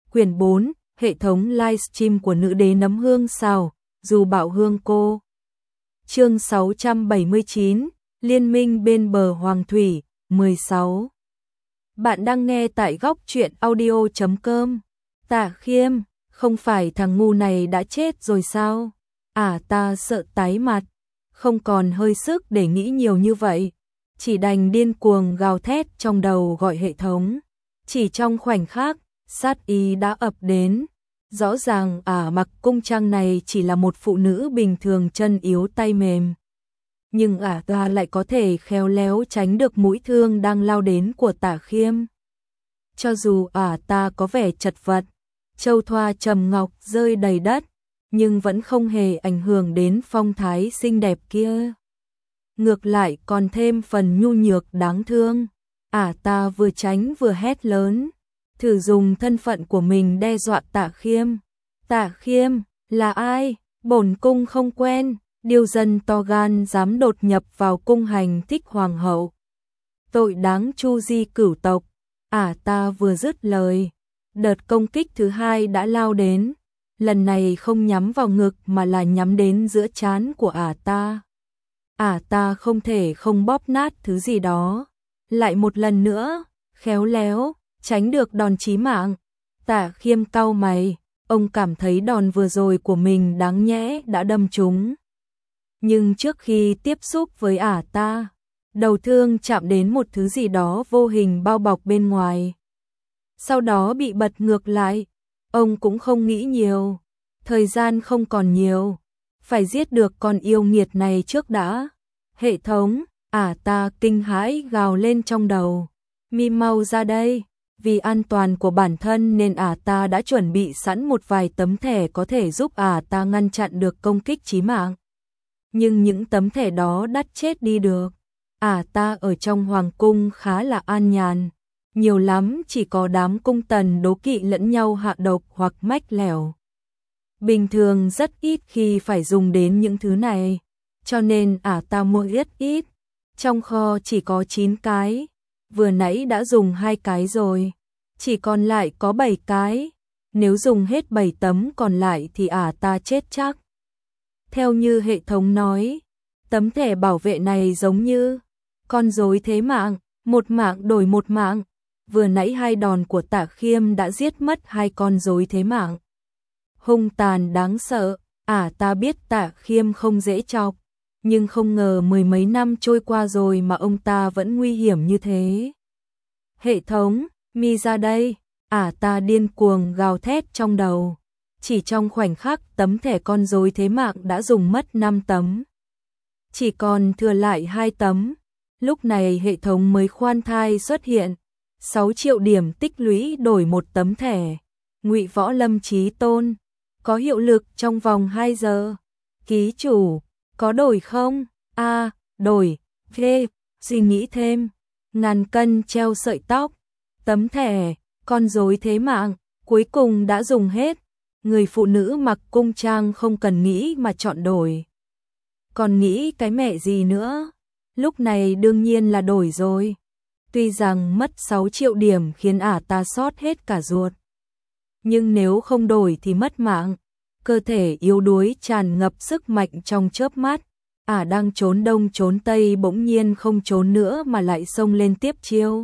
Quyển 4, hệ thống livestream của nữ đế nấm hương xào, dù bạo hương cô. Chương 679, Liên minh bên bờ Hoàng Thủy, 16. Bạn đang nghe tại góc truyện audio.com. Tạ Khiêm, không phải thằng ngu này đã chết rồi sao? Ta sợ tái mặt, không còn hơi sức để nghĩ nhiều như vậy. Chỉ đành điên cuồng gào thét trong đầu gọi hệ thống. Chỉ trong khoảnh khắc, sát ý đã ập đến. Rõ ràng Mặc Cung Trang này chỉ là một phụ nữ bình thường chân yếu tay mềm. Nhưng ta lại có thể khéo léo tránh được mũi thương đang lao đến của Tạ Khiêm. Cho dù ta có vẻ chật vật, châu thoa trầm ngọc rơi đầy đất, nhưng vẫn không hề ảnh hưởng đến phong thái xinh đẹp kia. Ngược lại còn thêm phần nhu nhược đáng thương. Ta vừa tránh vừa hét lớn, thử dùng thân phận của mình đe dọa Tạ Khiêm. Tạ Khiêm, là ai? Bổn cung không quen, điêu dân to gan dám đột nhập vào cung hành thích hoàng hậu. Tội đáng chu di cửu tộc. Ta vừa dứt lời, đợt công kích thứ hai đã lao đến. Lần này không nhắm vào ngực mà là nhắm đến giữa trán của ta. Ta không thể không bóp nát thứ gì đó. Lại một lần nữa, khéo léo, tránh được đòn chí mạng. Tạ Khiêm cau mày, ông cảm thấy đòn vừa rồi của mình đáng nhẽ đã đâm trúng. Nhưng trước khi tiếp xúc với ta, đầu thương chạm đến một thứ gì đó vô hình bao bọc bên ngoài. Sau đó bị bật ngược lại, ông cũng không nghĩ nhiều. Thời gian không còn nhiều, phải giết được con yêu nghiệt này trước đã. Hệ thống, ta kinh hãi gào lên trong đầu. Mi mau ra đây, vì an toàn của bản thân nên ta đã chuẩn bị sẵn một vài tấm thẻ có thể giúp ta ngăn chặn được công kích chí mạng. Nhưng những tấm thẻ đó đắt chết đi được. Ta ở trong hoàng cung khá là an nhàn, nhiều lắm chỉ có đám cung tần đố kỵ lẫn nhau hạ độc hoặc mách lẻo. Bình thường rất ít khi phải dùng đến những thứ này, cho nên ta mua rất ít. Trong kho chỉ có 9 cái, vừa nãy đã dùng 2 cái rồi, chỉ còn lại có 7 cái. Nếu dùng hết 7 tấm còn lại thì ta chết chắc. Theo như hệ thống nói, tấm thẻ bảo vệ này giống như con rối thế mạng, một mạng đổi một mạng. Vừa nãy 2 đòn của Tạ Khiêm đã giết mất 2 con rối thế mạng. Hung tàn đáng sợ. Ta biết Tạ Khiêm không dễ chọc, nhưng không ngờ 10 mấy năm trôi qua rồi mà ông ta vẫn nguy hiểm như thế. Hệ thống, mi ra đây. Ta điên cuồng gào thét trong đầu. Chỉ trong khoảnh khắc tấm thẻ con rối thế mạng đã dùng mất 5 tấm. Chỉ còn thừa lại 2 tấm. Lúc này hệ thống mới khoan thai xuất hiện. 6 triệu điểm tích lũy đổi một tấm thẻ. Ngụy Võ Lâm Chí Tôn. Có hiệu lực trong vòng 2 giờ. Ký chủ, có đổi không? Đổi. Suy nghĩ thêm. Ngàn cân treo sợi tóc. Tấm thẻ, con rối thế mạng, cuối cùng đã dùng hết. Người phụ nữ mặc cung trang không cần nghĩ mà chọn đổi. Còn nghĩ cái mẹ gì nữa? Lúc này đương nhiên là đổi rồi. Tuy rằng mất 6 triệu điểm khiến ta sót hết cả ruột. Nhưng nếu không đổi thì mất mạng. Cơ thể yếu đuối tràn ngập sức mạnh trong chớp mắt. Đang trốn đông trốn tây bỗng nhiên không trốn nữa mà lại xông lên tiếp chiêu.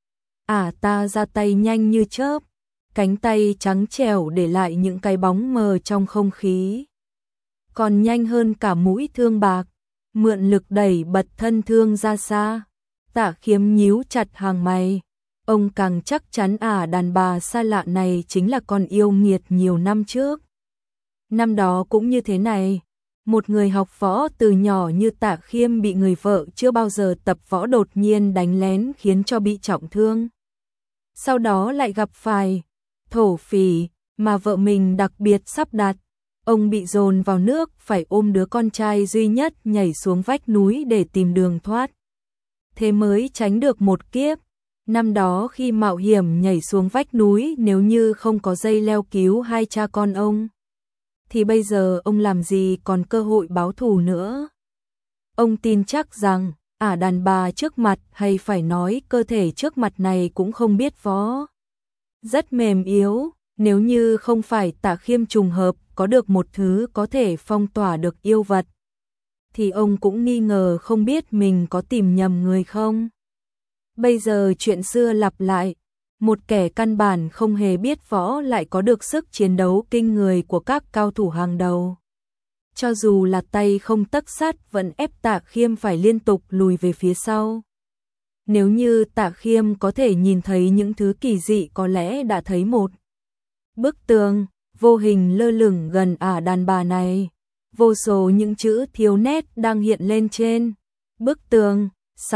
Ta ra tay nhanh như chớp. Cánh tay trắng trẻo để lại những cái bóng mờ trong không khí. Còn nhanh hơn cả mũi thương bạc. Mượn lực đẩy bật thân thương ra xa. Tạ Khiêm nhíu chặt hàng mày. Ông càng chắc chắn đàn bà xa lạ này chính là con yêu nghiệt nhiều năm trước. Năm đó cũng như thế này. Một người học võ từ nhỏ như Tạ Khiêm bị người vợ chưa bao giờ tập võ đột nhiên đánh lén khiến cho bị trọng thương. Sau đó lại gặp phải thổ phỉ mà vợ mình đặc biệt sắp đặt. Ông bị dồn vào nước phải ôm đứa con trai duy nhất nhảy xuống vách núi để tìm đường thoát. Thế mới tránh được một kiếp. Năm đó khi mạo hiểm nhảy xuống vách núi, nếu như không có dây leo cứu 2 cha con ông, thì bây giờ ông làm gì còn cơ hội báo thù nữa. Ông tin chắc rằng, đàn bà trước mặt hay phải nói cơ thể trước mặt này cũng không biết võ. Rất mềm yếu, Nếu như không phải Tạ Khiêm trùng hợp có được một thứ có thể phong tỏa được yêu vật, thì ông cũng nghi ngờ không biết mình có tìm nhầm người không. Bây giờ chuyện xưa lặp lại, một kẻ căn bản không hề biết võ lại có được sức chiến đấu kinh người của các cao thủ hàng đầu. Cho dù là tay không tấc sắt vẫn ép Tạ Khiêm phải liên tục lùi về phía sau. Nếu như Tạ Khiêm có thể nhìn thấy những thứ kỳ dị, có lẽ đã thấy một bức tường vô hình lơ lửng gần đàn bà này. Vô số những chữ thiếu nét đang hiện lên trên bức tường.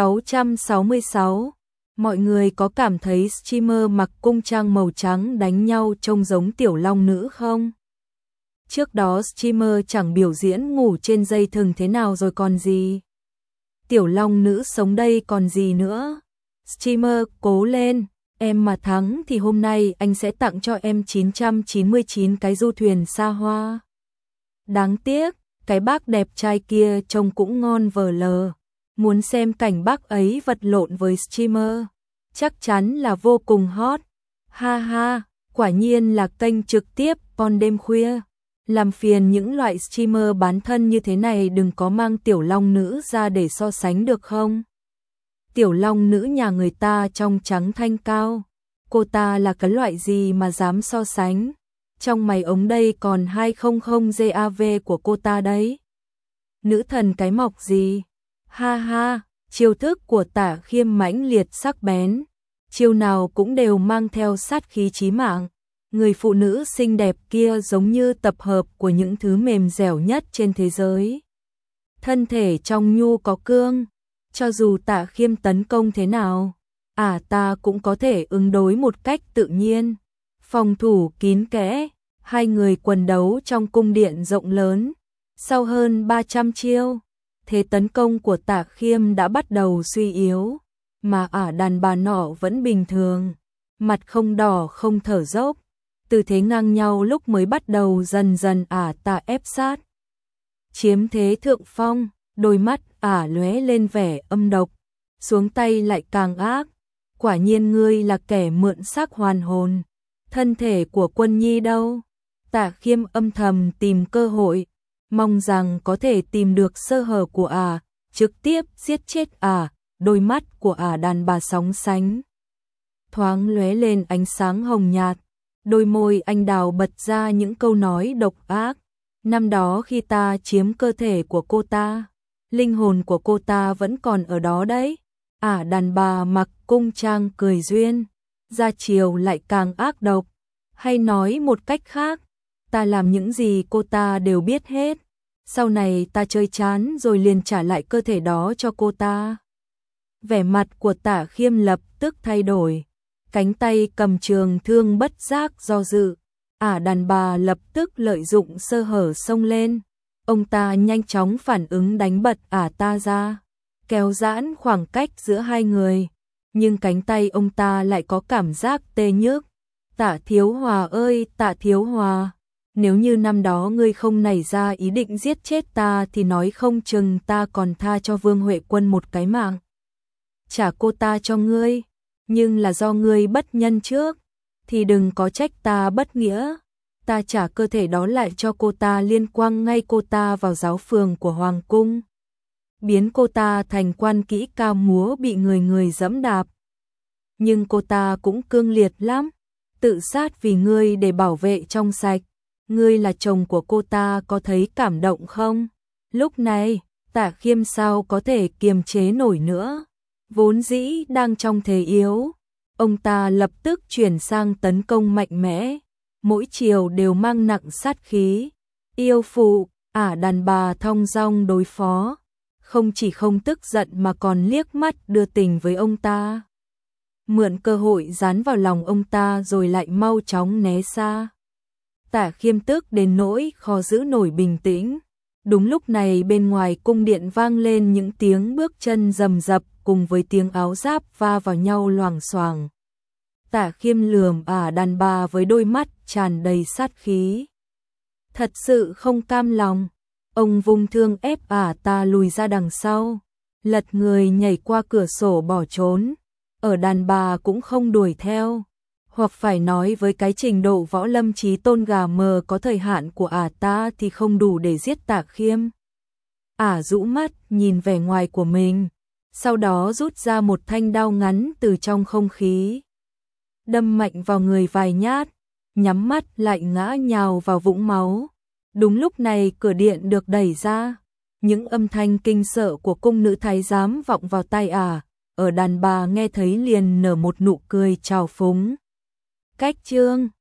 666. Mọi người có cảm thấy streamer mặc cung trang màu trắng đánh nhau trông giống tiểu long nữ không? Trước đó streamer chẳng biểu diễn ngủ trên dây thừng thế nào rồi còn gì? Tiểu long nữ sống đây còn gì nữa? Streamer cố lên, em mà thắng thì hôm nay anh sẽ tặng cho em 999 cái du thuyền xa hoa. Đáng tiếc, cái bác đẹp trai kia trông cũng ngon vờ lờ. Muốn xem cảnh bác ấy vật lộn với streamer, chắc chắn là vô cùng hot. Ha ha, quả nhiên là kênh trực tiếp on đêm khuya. Làm phiền những loại streamer bán thân như thế này đừng có mang tiểu long nữ ra để so sánh được không? Tiểu long nữ nhà người ta trong trắng thanh cao, cô ta là cái loại gì mà dám so sánh? Trong mày ống đây còn 200 GAV của cô ta đấy. Nữ thần cái mọc gì? Ha ha, chiêu thức của Tạ Khiêm mãnh liệt sắc bén, chiêu nào cũng đều mang theo sát khí chí mạng. Người phụ nữ xinh đẹp kia giống như tập hợp của những thứ mềm dẻo nhất trên thế giới. Thân thể trong nhu có cương, cho dù Tạ Khiêm tấn công thế nào, ta cũng có thể ứng đối một cách tự nhiên. Phòng thủ kín kẽ, hai người quần đấu trong cung điện rộng lớn. Sau hơn 300 chiêu, thế tấn công của Tạ Khiêm đã bắt đầu suy yếu, mà đàn bà nọ vẫn bình thường, mặt không đỏ không thở dốc. Tư thế ngang nhau lúc mới bắt đầu dần dần Tạ ép sát, chiếm thế thượng phong, đôi mắt lóe lên vẻ âm độc, xuống tay lại càng ác. Quả nhiên ngươi là kẻ mượn xác hoàn hồn. Thân thể của Quân Nhi đâu? Tạ Khiêm âm thầm tìm cơ hội, mong rằng có thể tìm được sơ hở của trực tiếp giết chết Đôi mắt của đàn bà sóng sánh, thoáng lóe lên ánh sáng hồng nhạt. Đôi môi anh đào bật ra những câu nói độc ác. Năm đó khi ta chiếm cơ thể của cô ta, linh hồn của cô ta vẫn còn ở đó đấy. Đàn bà mặc cung trang cười duyên, ra chiều lại càng ác độc. Hay nói một cách khác, ta làm những gì cô ta đều biết hết. Sau này ta chơi chán rồi liền trả lại cơ thể đó cho cô ta. Vẻ mặt của Tạ Khiêm lập tức thay đổi. Cánh tay cầm trường thương bất giác do dự. Đàn bà lập tức lợi dụng sơ hở xông lên. Ông ta nhanh chóng phản ứng đánh bật ta ra, kéo giãn khoảng cách giữa hai người. Nhưng cánh tay ông ta lại có cảm giác tê nhức. Tạ Thiếu Hòa ơi, Tạ Thiếu Hòa, nếu như năm đó ngươi không nảy ra ý định giết chết ta thì nói không chừng ta còn tha cho Vương Huệ Quân một cái mạng. Trả cô ta cho ngươi, nhưng là do ngươi bất nhân trước, thì đừng có trách ta bất nghĩa. Ta trả cơ thể đó lại cho cô ta, liên quang ngay cô ta vào giáo phường của Hoàng Cung, biến cô ta thành quan kỹ cao múa bị người người dẫm đạp. Nhưng cô ta cũng cương liệt lắm, tự sát vì ngươi để bảo vệ trong sạch. Ngươi là chồng của cô ta có thấy cảm động không? Lúc này, Tạ Khiêm sao có thể kiềm chế nổi nữa. Vốn dĩ đang trong thế yếu, ông ta lập tức chuyển sang tấn công mạnh mẽ, mỗi chiều đều mang nặng sát khí. Yêu phụ, đàn bà thong dong đối phó, không chỉ không tức giận mà còn liếc mắt đưa tình với ông ta. Mượn cơ hội dán vào lòng ông ta rồi lại mau chóng né xa. Tạ Khiêm tức đến nỗi khó giữ nổi bình tĩnh. Đúng lúc này bên ngoài cung điện vang lên những tiếng bước chân rầm rập cùng với tiếng áo giáp va vào nhau loảng xoảng. Tạ Khiêm lườm đàn bà với đôi mắt tràn đầy sát khí. Thật sự không cam lòng, ông vung thương ép ta lùi ra đằng sau, lật người nhảy qua cửa sổ bỏ trốn. Ở đàn bà cũng không đuổi theo. Hoặc phải nói với cái trình độ võ lâm trí tôn gà mờ có thời hạn của ta thì không đủ để giết Tạ Khiêm. Rũ mắt nhìn vẻ ngoài của mình, sau đó rút ra một thanh đao ngắn từ trong không khí, đâm mạnh vào người vài nhát, nhắm mắt lại ngã nhào vào vũng máu. Đúng lúc này cửa điện được đẩy ra, những âm thanh kinh sợ của cung nữ thái giám vọng vào tai ở đàn bà nghe thấy liền nở một nụ cười trào phúng. Cách Trương